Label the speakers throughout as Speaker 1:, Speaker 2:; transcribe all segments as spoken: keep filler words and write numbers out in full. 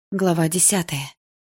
Speaker 1: Глава десятая.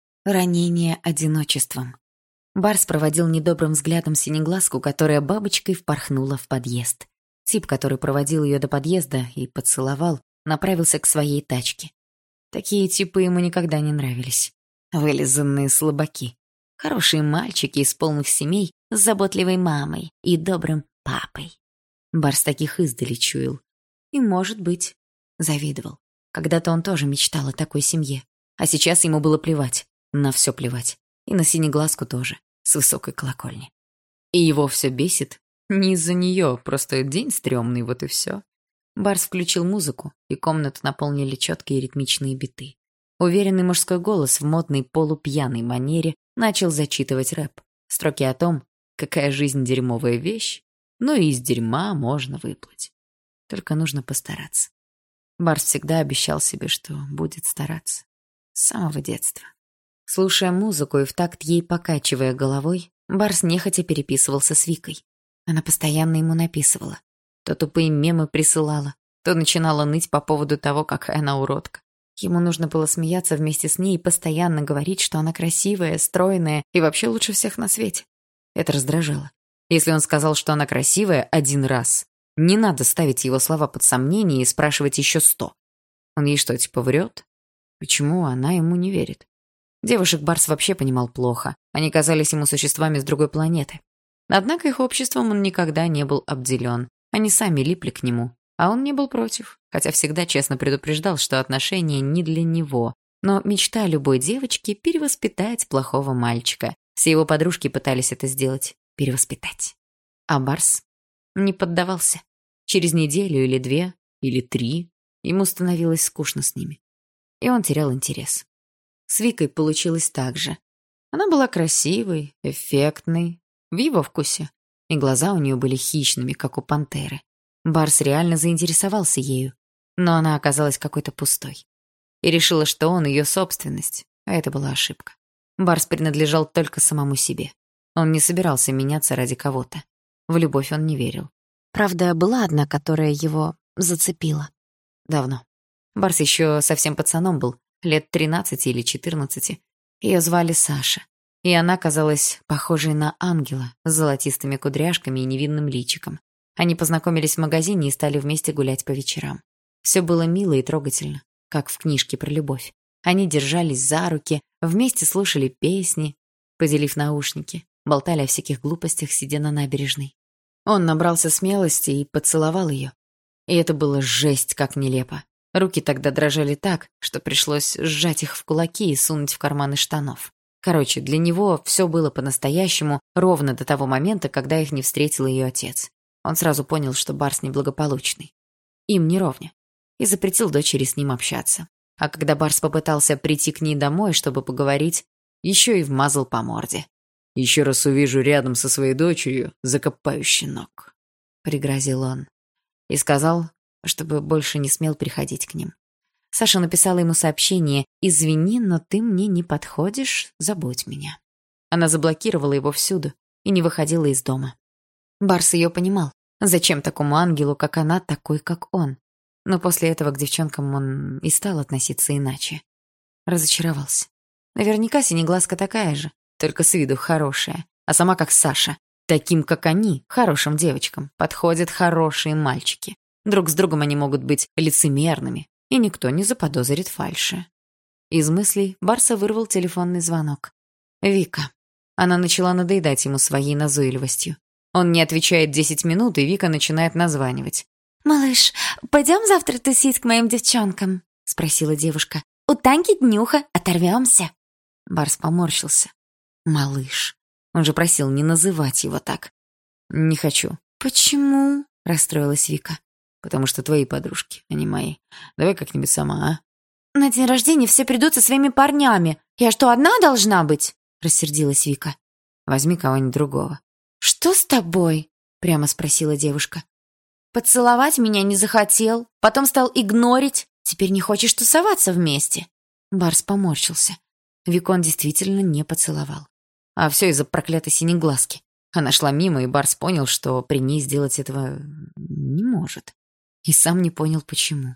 Speaker 1: Ранение одиночеством. Барс проводил недобрым взглядом синеглазку, которая бабочкой впорхнула в подъезд. Тип, который проводил ее до подъезда и поцеловал, направился к своей тачке. Такие типы ему никогда не нравились. Вылизанные слабаки. Хорошие мальчики из полных семей с заботливой мамой и добрым папой. Барс таких издали чуял. И, может быть, завидовал. Когда-то он тоже мечтал о такой семье. А сейчас ему было плевать, на все плевать. И на синеглазку тоже, с высокой колокольни. И его все бесит. Не из-за нее, просто день стрёмный, вот и все. Барс включил музыку, и комнату наполнили четкие ритмичные биты. Уверенный мужской голос в модной полупьяной манере начал зачитывать рэп. Строки о том, какая жизнь дерьмовая вещь, но и из дерьма можно выплыть. Только нужно постараться. Барс всегда обещал себе, что будет стараться. С самого детства. Слушая музыку и в такт ей покачивая головой, Барс нехотя переписывался с Викой. Она постоянно ему написывала. То тупые мемы присылала, то начинала ныть по поводу того, какая она уродка. Ему нужно было смеяться вместе с ней и постоянно говорить, что она красивая, стройная и вообще лучше всех на свете. Это раздражало. Если он сказал, что она красивая один раз, не надо ставить его слова под сомнение и спрашивать еще сто. Он ей что, типа врет? Почему она ему не верит? Девушек Барс вообще понимал плохо. Они казались ему существами с другой планеты. Однако их обществом он никогда не был обделен. Они сами липли к нему, а он не был против, хотя всегда честно предупреждал, что отношения не для него. Но мечта любой девочки — перевоспитать плохого мальчика. Все его подружки пытались это сделать — перевоспитать. А Барс не поддавался. Через неделю или две, или три ему становилось скучно с ними. И он терял интерес. С Викой получилось так же. Она была красивой, эффектной, в его вкусе, и глаза у нее были хищными, как у пантеры. Барс реально заинтересовался ею, но она оказалась какой-то пустой. И решила, что он ее собственность, а это была ошибка. Барс принадлежал только самому себе. Он не собирался меняться ради кого-то. В любовь он не верил. Правда, была одна, которая его зацепила. Давно. Барс еще совсем пацаном был, лет тринадцати или четырнадцати. Ее звали Саша, и она казалась похожей на ангела с золотистыми кудряшками и невинным личиком. Они познакомились в магазине и стали вместе гулять по вечерам. Все было мило и трогательно, как в книжке про любовь. Они держались за руки, вместе слушали песни, поделив наушники, болтали о всяких глупостях, сидя на набережной. Он набрался смелости и поцеловал ее. И это было жесть как нелепо. Руки тогда дрожали так, что пришлось сжать их в кулаки и сунуть в карманы штанов. Короче, для него все было по-настоящему ровно до того момента, когда их не встретил ее отец. Он сразу понял, что Барс неблагополучный. Им не ровня. И запретил дочери с ним общаться. А когда Барс попытался прийти к ней домой, чтобы поговорить, еще и вмазал по морде. «Еще раз увижу рядом со своей дочерью, закопаю, щенок», — пригрозил он. И сказал, чтобы больше не смел приходить к ним. Саша написала ему сообщение: «Извини, но ты мне не подходишь, забудь меня». Она заблокировала его всюду и не выходила из дома. Барс ее понимал. Зачем такому ангелу, как она, такой, как он? Но после этого к девчонкам он и стал относиться иначе. Разочаровался. Наверняка синеглазка такая же, только с виду хорошая. А сама как Саша. Таким, как они, хорошим девочкам, подходят хорошие мальчики. Друг с другом они могут быть лицемерными, и никто не заподозрит фальши. Из мыслей Барса вырвал телефонный звонок. Вика. Она начала надоедать ему своей назойливостью. Он не отвечает десять минут, и Вика начинает названивать. «Малыш, пойдем завтра тусить к моим девчонкам?» — спросила девушка. «У Таньки днюха, оторвемся». Барс поморщился. «Малыш». Он же просил не называть его так. «Не хочу». «Почему?» — расстроилась Вика. «Потому что твои подружки, а не мои. Давай как-нибудь сама, а?» «На день рождения все придут со своими парнями. Я что, одна должна быть?» — рассердилась Вика. «Возьми кого-нибудь другого». «Что с тобой?» — прямо спросила девушка. «Поцеловать меня не захотел, потом стал игнорить. Теперь не хочешь тусоваться вместе?» Барс поморщился. Вику он действительно не поцеловал. А все из-за проклятой синеглазки. Она шла мимо, и Барс понял, что при ней сделать этого не может. И сам не понял, почему.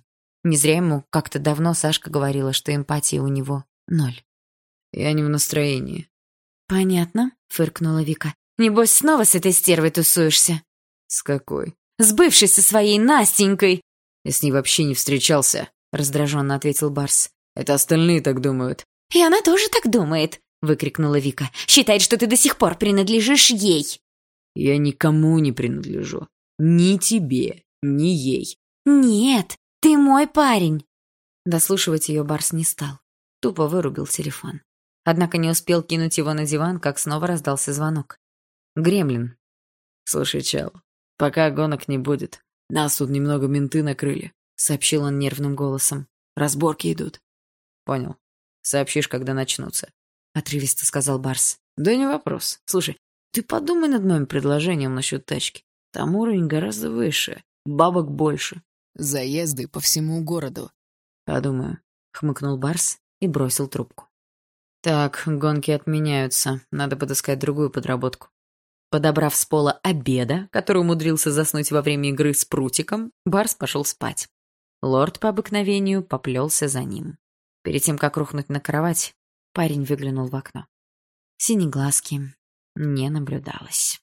Speaker 1: Не зря ему как-то давно Сашка говорила, что эмпатии у него ноль.
Speaker 2: «Я не в настроении».
Speaker 1: «Понятно», — фыркнула Вика. «Небось, снова с этой стервой тусуешься?»
Speaker 2: «С какой?»
Speaker 1: «С бывшей со своей Настенькой!»
Speaker 2: «Я с ней вообще не встречался», — раздраженно ответил Барс. «Это остальные так думают».
Speaker 1: «И она тоже так думает», — выкрикнула Вика. «Считает, что ты до сих пор принадлежишь ей».
Speaker 2: «Я никому не принадлежу. Ни тебе, ни ей».
Speaker 1: «Нет, ты мой парень». Дослушивать ее Барс не стал. Тупо вырубил телефон. Однако не успел кинуть его на диван, как снова раздался звонок. Гремлин.
Speaker 2: «Слушай, чел, пока гонок не будет. Нас тут немного менты накрыли», — сообщил он нервным голосом. «Разборки идут». «Понял. Сообщишь, когда начнутся», — отрывисто сказал Барс. «Да не вопрос. Слушай, ты подумай над моим предложением насчет тачки. Там уровень гораздо выше, бабок больше. Заезды по всему городу». «Подумаю», — хмыкнул Барс и бросил трубку. «Так, гонки отменяются. Надо подыскать другую подработку». Подобрав с пола обеда, который умудрился заснуть во время игры с прутиком, Барс пошел спать. Лорд по обыкновению поплелся за ним. Перед тем, как рухнуть на кровать, парень выглянул в окно. Синеглазки не наблюдалось.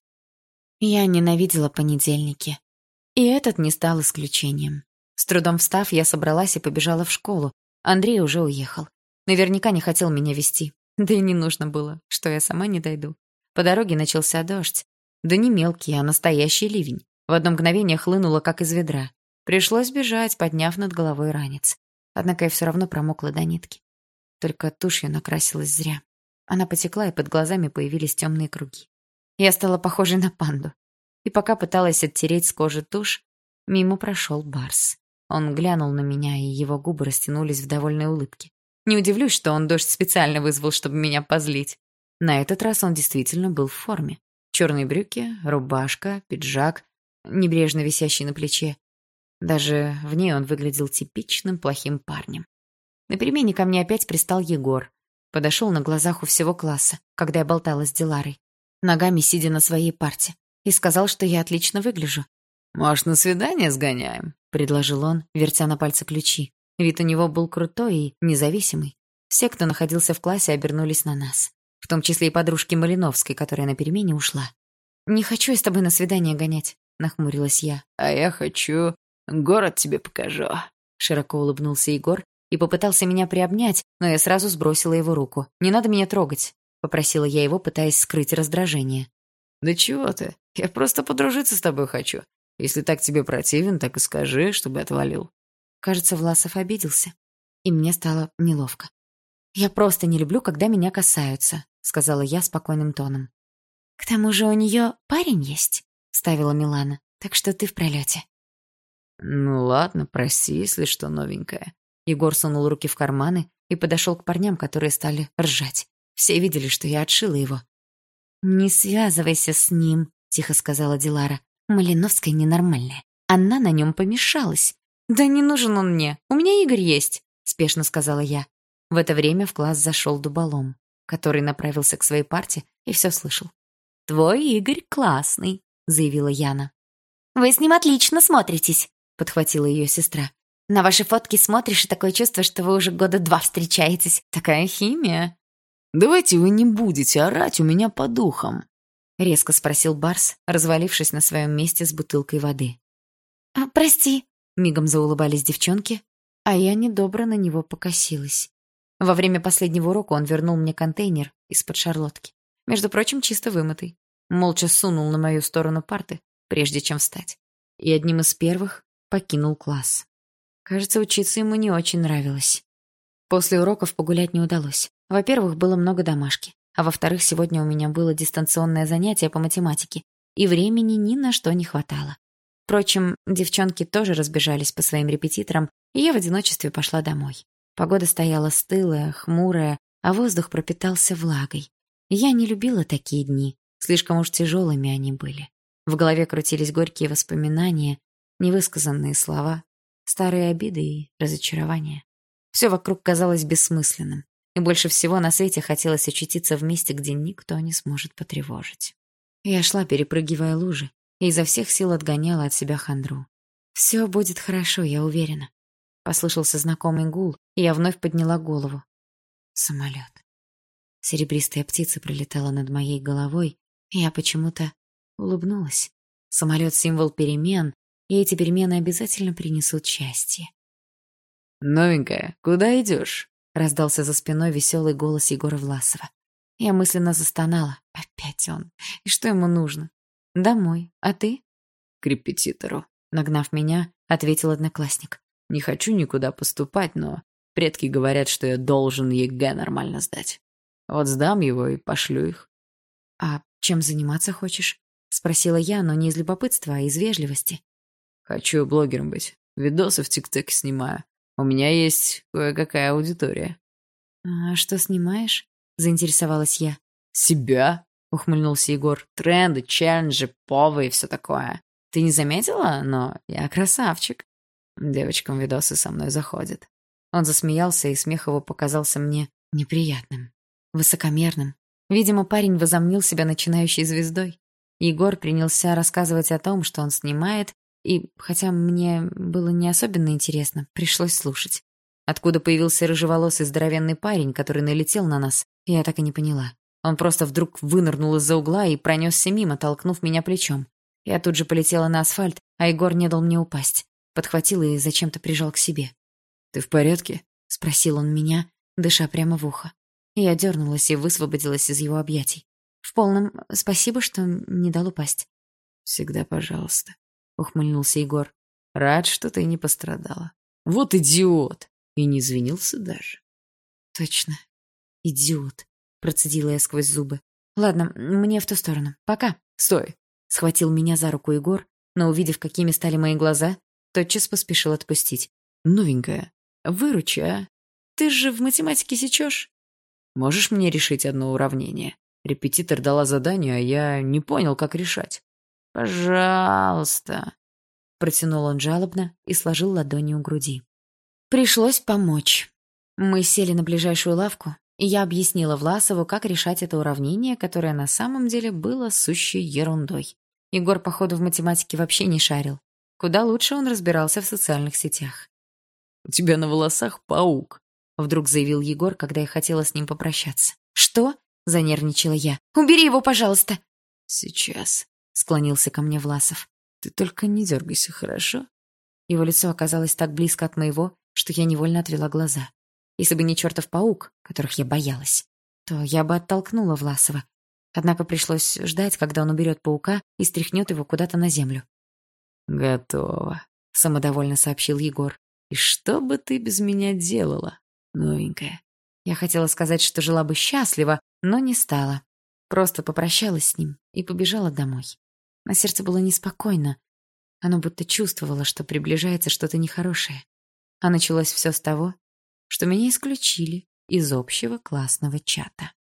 Speaker 2: Я ненавидела понедельники. И этот не стал исключением. С трудом встав, я собралась и побежала в школу. Андрей уже уехал. Наверняка не хотел меня везти. Да и не нужно было, что я сама не дойду. По дороге начался дождь. Да не мелкий, а настоящий ливень. В одно мгновение хлынуло, как из ведра. Пришлось бежать, подняв над головой ранец. Однако я все равно промокла до нитки. Только тушью накрасилась зря. Она потекла, и под глазами появились темные круги. Я стала похожей на панду. И пока пыталась оттереть с кожи тушь, мимо прошел Барс. Он глянул на меня, и его губы растянулись в довольной улыбке. Не удивлюсь, что он дождь специально вызвал, чтобы меня позлить. На этот раз он действительно был в форме. Черные брюки, рубашка, пиджак, небрежно висящий на плече. Даже в ней он выглядел типичным плохим парнем. На перемене ко мне опять пристал Егор. Подошел на глазах у всего класса, когда я болтала с Диларой, ногами сидя на своей парте, и сказал, что я отлично выгляжу. «Может, на свидание сгоняем?»
Speaker 1: — предложил он, вертя на пальце ключи. Вид у него был крутой и независимый. Все, кто находился в классе, обернулись на нас. В том числе и подружки Малиновской, которая на перемене ушла. «Не хочу я с тобой на свидание гонять», — нахмурилась я.
Speaker 2: «А я хочу. Город тебе покажу», — широко улыбнулся Егор и попытался меня приобнять, но я сразу сбросила его руку. «Не надо меня трогать», — попросила я его, пытаясь скрыть раздражение. «Да чего ты? Я просто подружиться с тобой хочу. Если так тебе противен, так и скажи, чтобы отвалил».
Speaker 1: Кажется, Власов обиделся, и мне стало неловко. «Я просто не люблю, когда меня касаются», — сказала я спокойным тоном. «К тому же у нее парень есть», — вставила Милана, «так что ты в пролете».
Speaker 2: «Ну ладно, прости, если что новенькое».
Speaker 1: Егор сунул руки в карманы и подошел к парням, которые стали ржать. Все видели, что я отшила его. «Не связывайся с ним», — тихо сказала Дилара. «Малиновская ненормальная. Она на нем помешалась». «Да не нужен он мне. У меня Игорь есть», — спешно сказала я. В это время в класс зашел дуболом, который направился к своей парте и все слышал. «Твой Игорь классный», — заявила Яна. «Вы с ним отлично смотритесь», — подхватила ее сестра. «На ваши фотки смотришь, и такое чувство, что вы уже года два встречаетесь. Такая химия».
Speaker 2: «Давайте вы не будете орать у меня по духам»,
Speaker 1: — резко спросил Барс, развалившись на своем месте с бутылкой воды. «А, прости», — мигом заулыбались девчонки, а я недобро на него покосилась. Во время последнего урока он вернул мне контейнер из-под шарлотки. Между прочим, чисто вымытый. Молча сунул на мою сторону парты, прежде чем встать. И одним из первых покинул класс. Кажется, учиться ему не очень нравилось. После уроков погулять не удалось. Во-первых, было много домашки. А во-вторых, сегодня у меня было дистанционное занятие по математике, и времени ни на что не хватало. Впрочем, девчонки тоже разбежались по своим репетиторам, и я в одиночестве пошла домой. Погода стояла стылая, хмурая, а воздух пропитался влагой. Я не любила такие дни, слишком уж тяжелыми они были. В голове крутились горькие воспоминания, невысказанные слова, старые обиды и разочарования. Все вокруг казалось бессмысленным, и больше всего на свете хотелось очутиться в месте, где никто не сможет потревожить. Я шла, перепрыгивая лужи, и изо всех сил отгоняла от себя хандру. Все будет хорошо, я уверена. Послышался знакомый гул, и я вновь подняла голову. Самолет. Серебристая птица пролетала над моей головой, и я почему-то улыбнулась. Самолет — символ перемен, и эти перемены обязательно принесут счастье.
Speaker 2: «Новенькая, куда идешь?»
Speaker 1: — раздался за спиной веселый голос Егора Власова. Я мысленно застонала. Опять он. И что ему нужно? Домой. А ты?
Speaker 2: К репетитору.
Speaker 1: Нагнав меня, ответил одноклассник.
Speaker 2: Не хочу никуда поступать, но предки говорят, что я должен ЕГЭ нормально сдать. Вот сдам его и пошлю их.
Speaker 1: А чем заниматься хочешь? Спросила я, но не из любопытства, а из вежливости.
Speaker 2: Хочу блогером быть. Видосы в ТикТоке снимаю. У меня есть кое-какая аудитория.
Speaker 1: А что снимаешь? Заинтересовалась я.
Speaker 2: Себя? Ухмыльнулся Егор. Тренды, челленджи, повы и все такое. Ты не заметила? Но я красавчик. Девочкам видосы со мной заходят.
Speaker 1: Он засмеялся, и смех его показался мне неприятным, высокомерным. Видимо, парень возомнил себя начинающей звездой. Егор принялся рассказывать о том, что он снимает, и, хотя мне было не особенно интересно, пришлось слушать. Откуда появился рыжеволосый здоровенный парень, который налетел на нас, я так и не поняла. Он просто вдруг вынырнул из-за угла и пронесся мимо, толкнув меня плечом. Я тут же полетела на асфальт, а Егор не дал мне упасть. Подхватил и зачем-то прижал к себе.
Speaker 2: «Ты в порядке?»
Speaker 1: — спросил он меня, дыша прямо в ухо. Я дернулась и высвободилась из его объятий. В полном спасибо, что не дал упасть.
Speaker 2: «Всегда пожалуйста», — ухмыльнулся Егор. «Рад, что ты не пострадала». «Вот идиот!» И не извинился даже.
Speaker 1: «Точно, идиот», — процедила я сквозь зубы. «Ладно, мне в ту сторону. Пока».
Speaker 2: «Стой!»
Speaker 1: — схватил меня за руку Егор, но, увидев, какими стали мои глаза, тотчас поспешил отпустить.
Speaker 2: «Новенькая, выручи, а? Ты же в математике сечешь. Можешь мне решить одно уравнение? Репетитор дала задание, а я не понял, как решать». «Пожалуйста», — протянул он жалобно и сложил ладони у груди.
Speaker 1: Пришлось помочь. Мы сели на ближайшую лавку, и я объяснила Власову, как решать это уравнение, которое на самом деле было сущей ерундой. Егор, походу, в математике вообще не шарил. Куда лучше он разбирался в социальных сетях.
Speaker 2: «У тебя на волосах паук», — вдруг заявил Егор, когда я хотела с ним попрощаться.
Speaker 1: «Что?» — занервничала я. «Убери его, пожалуйста!»
Speaker 2: «Сейчас»,
Speaker 1: — склонился ко мне Власов.
Speaker 2: «Ты только не дергайся, хорошо?»
Speaker 1: Его лицо оказалось так близко от моего, что я невольно отвела глаза. Если бы не чертов паук, которых я боялась, то я бы оттолкнула Власова. Однако пришлось ждать, когда он уберет паука и стряхнет его куда-то на землю.
Speaker 2: «Готово»,
Speaker 1: — самодовольно сообщил Егор.
Speaker 2: «И что бы ты без меня делала, новенькая?»
Speaker 1: Я хотела сказать, что жила бы счастливо, но не стала. Просто попрощалась с ним и побежала домой. На сердце было неспокойно. Оно будто чувствовало, что приближается что-то нехорошее. А началось все с того, что меня исключили из общего классного чата.